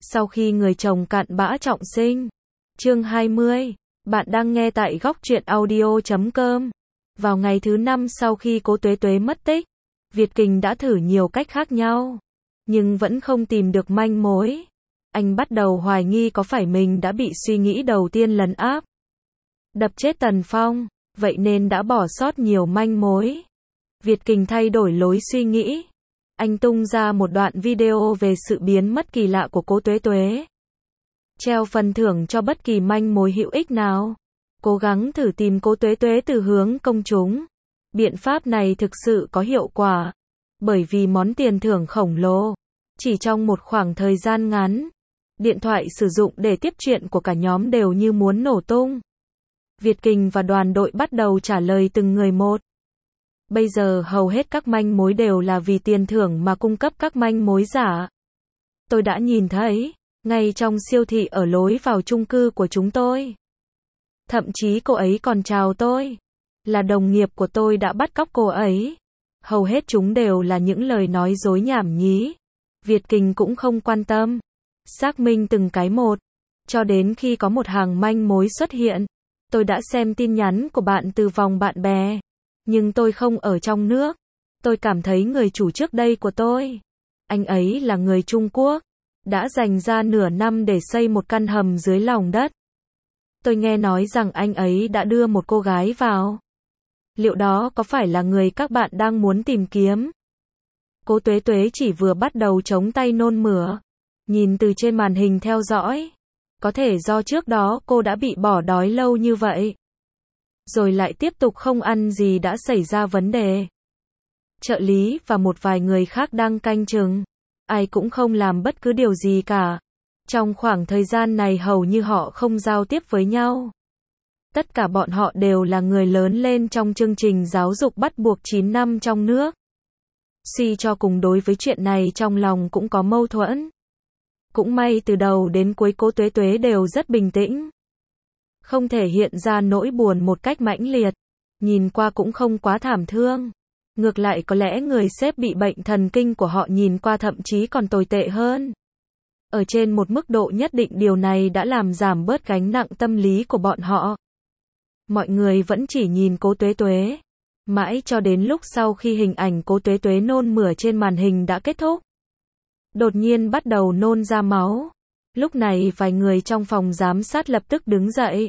Sau khi người chồng cặn bã trọng sinh. Chương 20. Bạn đang nghe tại góc truyện audio.com. Vào ngày thứ 5 sau khi cô Tuế Tuế mất tích, Việt Kình đã thử nhiều cách khác nhau, nhưng vẫn không tìm được manh mối. Anh bắt đầu hoài nghi có phải mình đã bị suy nghĩ đầu tiên lấn áp, đập chết Tần Phong, vậy nên đã bỏ sót nhiều manh mối. Việt Kình thay đổi lối suy nghĩ. Anh tung ra một đoạn video về sự biến mất kỳ lạ của cô Tuế Tuế, treo phần thưởng cho bất kỳ manh mối hữu ích nào. Cố gắng thử tìm cô Tuế Tuế từ hướng công chúng. Biện pháp này thực sự có hiệu quả, bởi vì món tiền thưởng khổng lồ. Chỉ trong một khoảng thời gian ngắn, điện thoại sử dụng để tiếp chuyện của cả nhóm đều như muốn nổ tung. Việt Kình và đoàn đội bắt đầu trả lời từng người một. Bây giờ hầu hết các manh mối đều là vì tiền thưởng mà cung cấp các manh mối giả. Tôi đã nhìn thấy, ngay trong siêu thị ở lối vào chung cư của chúng tôi. Thậm chí cô ấy còn chào tôi. Là đồng nghiệp của tôi đã bắt cóc cô ấy. Hầu hết chúng đều là những lời nói dối nhảm nhí. Việt Kình cũng không quan tâm. Xác minh từng cái một. Cho đến khi có một hàng manh mối xuất hiện. Tôi đã xem tin nhắn của bạn từ vòng bạn bè. Nhưng tôi không ở trong nước. Tôi cảm thấy người chủ trước đây của tôi, anh ấy là người Trung Quốc, đã dành ra nửa năm để xây một căn hầm dưới lòng đất. Tôi nghe nói rằng anh ấy đã đưa một cô gái vào. Liệu đó có phải là người các bạn đang muốn tìm kiếm? Cô Tuế Tuế chỉ vừa bắt đầu chống tay nôn mửa. Nhìn từ trên màn hình theo dõi. Có thể do trước đó cô đã bị bỏ đói lâu như vậy. Rồi lại tiếp tục không ăn gì đã xảy ra vấn đề. Trợ lý và một vài người khác đang canh chừng. Ai cũng không làm bất cứ điều gì cả. Trong khoảng thời gian này hầu như họ không giao tiếp với nhau. Tất cả bọn họ đều là người lớn lên trong chương trình giáo dục bắt buộc 9 năm trong nước. Suy cho cùng đối với chuyện này trong lòng cũng có mâu thuẫn. Cũng may từ đầu đến cuối cô Tuế Tuế đều rất bình tĩnh. Không thể hiện ra nỗi buồn một cách mãnh liệt. Nhìn qua cũng không quá thảm thương. Ngược lại có lẽ người sếp bị bệnh thần kinh của họ nhìn qua thậm chí còn tồi tệ hơn. Ở trên một mức độ nhất định điều này đã làm giảm bớt gánh nặng tâm lý của bọn họ. Mọi người vẫn chỉ nhìn cô Tuế Tuế. Mãi cho đến lúc sau khi hình ảnh cô Tuế Tuế nôn mửa trên màn hình đã kết thúc. Đột nhiên bắt đầu nôn ra máu. Lúc này vài người trong phòng giám sát lập tức đứng dậy.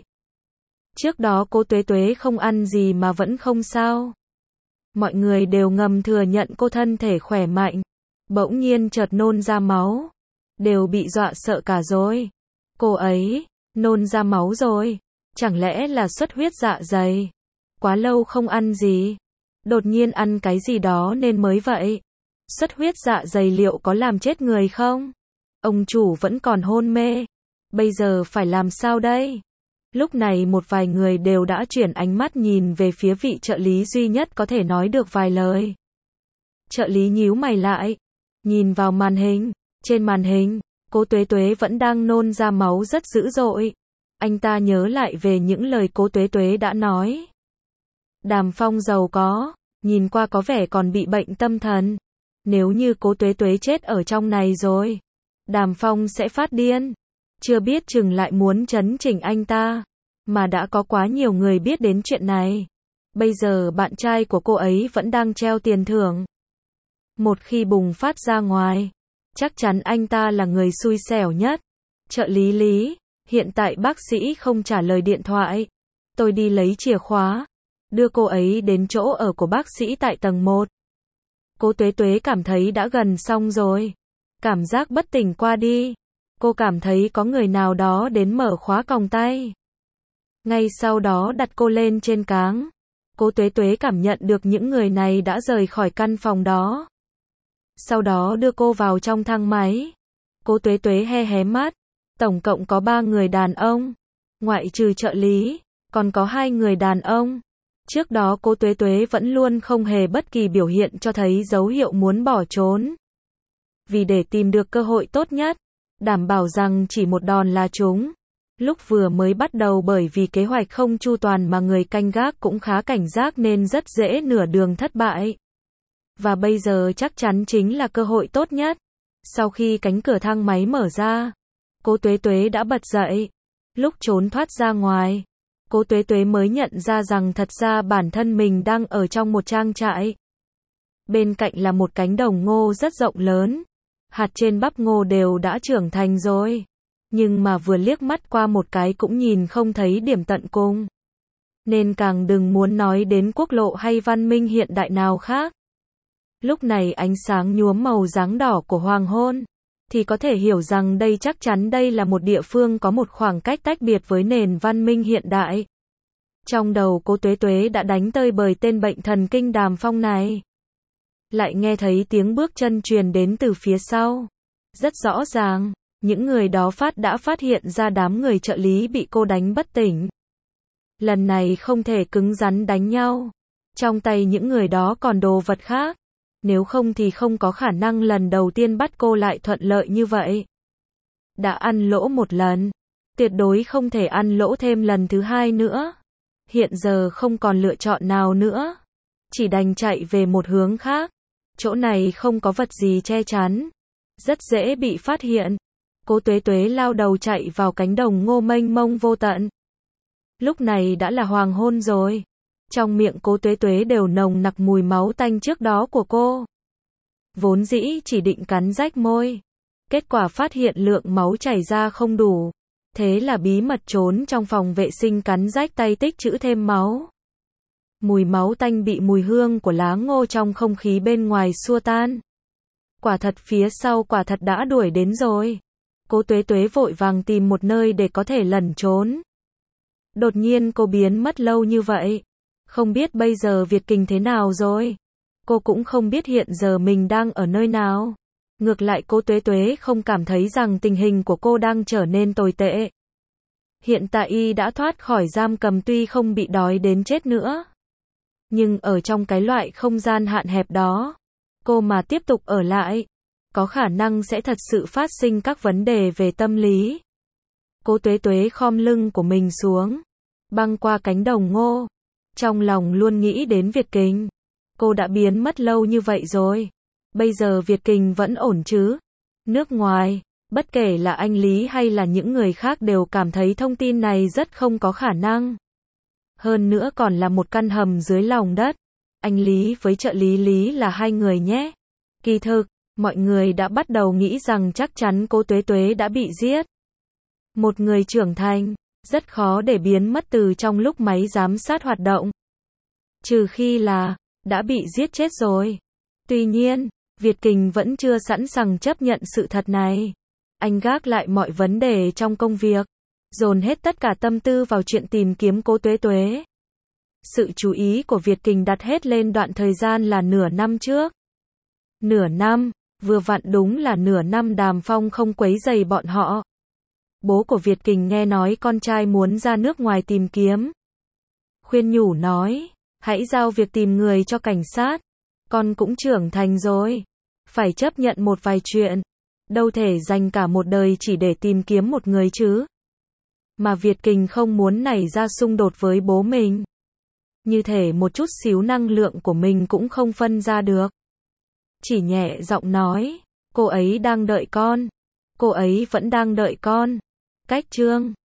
Trước đó cô Tuế Tuế không ăn gì mà vẫn không sao. Mọi người đều ngầm thừa nhận cô thân thể khỏe mạnh. Bỗng nhiên chợt nôn ra máu. Đều bị dọa sợ cả rồi. Cô ấy, nôn ra máu rồi. Chẳng lẽ là xuất huyết dạ dày? Quá lâu không ăn gì. Đột nhiên ăn cái gì đó nên mới vậy. Xuất huyết dạ dày liệu có làm chết người không? Ông chủ vẫn còn hôn mê. Bây giờ phải làm sao đây? Lúc này một vài người đều đã chuyển ánh mắt nhìn về phía vị trợ lý duy nhất có thể nói được vài lời. Trợ lý nhíu mày lại. Nhìn vào màn hình. Trên màn hình, cô Tuế Tuế vẫn đang nôn ra máu rất dữ dội. Anh ta nhớ lại về những lời cô Tuế Tuế đã nói. Đàm Phong giàu có, nhìn qua có vẻ còn bị bệnh tâm thần. Nếu như cô Tuế Tuế chết ở trong này rồi, Đàm Phong sẽ phát điên. Chưa biết chừng lại muốn trấn chỉnh anh ta. Mà đã có quá nhiều người biết đến chuyện này. Bây giờ bạn trai của cô ấy vẫn đang treo tiền thưởng. Một khi bùng phát ra ngoài, chắc chắn anh ta là người xui xẻo nhất. Trợ lý Lý, hiện tại bác sĩ không trả lời điện thoại. Tôi đi lấy chìa khóa, đưa cô ấy đến chỗ ở của bác sĩ tại tầng 1. Cô Tuế Tuế cảm thấy đã gần xong rồi. Cảm giác bất tỉnh qua đi. Cô cảm thấy có người nào đó đến mở khóa còng tay. Ngay sau đó đặt cô lên trên cáng. Cô Tuế Tuế cảm nhận được những người này đã rời khỏi căn phòng đó. Sau đó đưa cô vào trong thang máy. Cô Tuế Tuế hé hé mắt. Tổng cộng có 3 người đàn ông. Ngoại trừ trợ lý, còn có 2 người đàn ông. Trước đó cô Tuế Tuế vẫn luôn không hề bất kỳ biểu hiện cho thấy dấu hiệu muốn bỏ trốn. Vì để tìm được cơ hội tốt nhất, đảm bảo rằng chỉ một đòn là trúng. Lúc vừa mới bắt đầu bởi vì kế hoạch không chu toàn mà người canh gác cũng khá cảnh giác nên rất dễ nửa đường thất bại. Và bây giờ chắc chắn chính là cơ hội tốt nhất. Sau khi cánh cửa thang máy mở ra, Cố Tuế Tuế đã bật dậy. Lúc trốn thoát ra ngoài, Cố Tuế Tuế mới nhận ra rằng thật ra bản thân mình đang ở trong một trang trại. Bên cạnh là một cánh đồng ngô rất rộng lớn. Hạt trên bắp ngô đều đã trưởng thành rồi. Nhưng mà vừa liếc mắt qua một cái cũng nhìn không thấy điểm tận cùng. Nên càng đừng muốn nói đến quốc lộ hay văn minh hiện đại nào khác. Lúc này ánh sáng nhuốm màu dáng đỏ của hoàng hôn, thì có thể hiểu rằng đây chắc chắn đây là một địa phương có một khoảng cách tách biệt với nền văn minh hiện đại. Trong đầu Cố Tuế Tuế đã đánh tơi bời tên bệnh thần kinh Đàm Phong này. Lại nghe thấy tiếng bước chân truyền đến từ phía sau. Rất rõ ràng, những người đó đã phát hiện ra đám người trợ lý bị cô đánh bất tỉnh. Lần này không thể cứng rắn đánh nhau. Trong tay những người đó còn đồ vật khác. Nếu không thì không có khả năng lần đầu tiên bắt cô lại thuận lợi như vậy. Đã ăn lỗ một lần, tuyệt đối không thể ăn lỗ thêm lần thứ hai nữa. Hiện giờ không còn lựa chọn nào nữa. Chỉ đành chạy về một hướng khác. Chỗ này không có vật gì che chắn. Rất dễ bị phát hiện. Cố Tuế Tuế lao đầu chạy vào cánh đồng ngô mênh mông vô tận. Lúc này đã là hoàng hôn rồi. Trong miệng Cố Tuế Tuế đều nồng nặc mùi máu tanh trước đó của cô. Vốn dĩ chỉ định cắn rách môi. Kết quả phát hiện lượng máu chảy ra không đủ. Thế là bí mật trốn trong phòng vệ sinh cắn rách tay tích trữ thêm máu. Mùi máu tanh bị mùi hương của lá ngô trong không khí bên ngoài xua tan. Quả thật phía sau quả thật đã đuổi đến rồi. Cố Tuế Tuế vội vàng tìm một nơi để có thể lẩn trốn. Đột nhiên cô biến mất lâu như vậy. Không biết bây giờ Việt Kình thế nào rồi. Cô cũng không biết hiện giờ mình đang ở nơi nào. Ngược lại Cố Tuế Tuế không cảm thấy rằng tình hình của cô đang trở nên tồi tệ. Hiện tại y đã thoát khỏi giam cầm tuy không bị đói đến chết nữa. Nhưng ở trong cái loại không gian hạn hẹp đó, cô mà tiếp tục ở lại, có khả năng sẽ thật sự phát sinh các vấn đề về tâm lý. Cố Tuế Tuế khom lưng của mình xuống, băng qua cánh đồng ngô. Trong lòng luôn nghĩ đến Việt Kình. Cô đã biến mất lâu như vậy rồi. Bây giờ Việt Kình vẫn ổn chứ? Nước ngoài, bất kể là anh Lý hay là những người khác đều cảm thấy thông tin này rất không có khả năng. Hơn nữa còn là một căn hầm dưới lòng đất. Anh Lý với trợ lý Lý là hai người nhé. Kỳ thực, mọi người đã bắt đầu nghĩ rằng chắc chắn Cố Tuế Tuế đã bị giết. Một người trưởng thành, rất khó để biến mất từ trong lúc máy giám sát hoạt động. Trừ khi là, đã bị giết chết rồi. Tuy nhiên, Việt Kình vẫn chưa sẵn sàng chấp nhận sự thật này. Anh gác lại mọi vấn đề trong công việc, dồn hết tất cả tâm tư vào chuyện tìm kiếm Cố Tuế Tuế. Sự chú ý của Việt Kình đặt hết lên đoạn thời gian là nửa năm trước. Nửa năm, vừa vặn đúng là nửa năm Đàm Phong không quấy rầy bọn họ. Bố của Việt Kình nghe nói con trai muốn ra nước ngoài tìm kiếm. Khuyên nhủ nói, hãy giao việc tìm người cho cảnh sát. Con cũng trưởng thành rồi. Phải chấp nhận một vài chuyện. Đâu thể dành cả một đời chỉ để tìm kiếm một người chứ. Mà Việt Kình không muốn nảy ra xung đột với bố mình. Như thể một chút xíu năng lượng của mình cũng không phân ra được. Chỉ nhẹ giọng nói, cô ấy đang đợi con. Cô ấy vẫn đang đợi con. Cách chương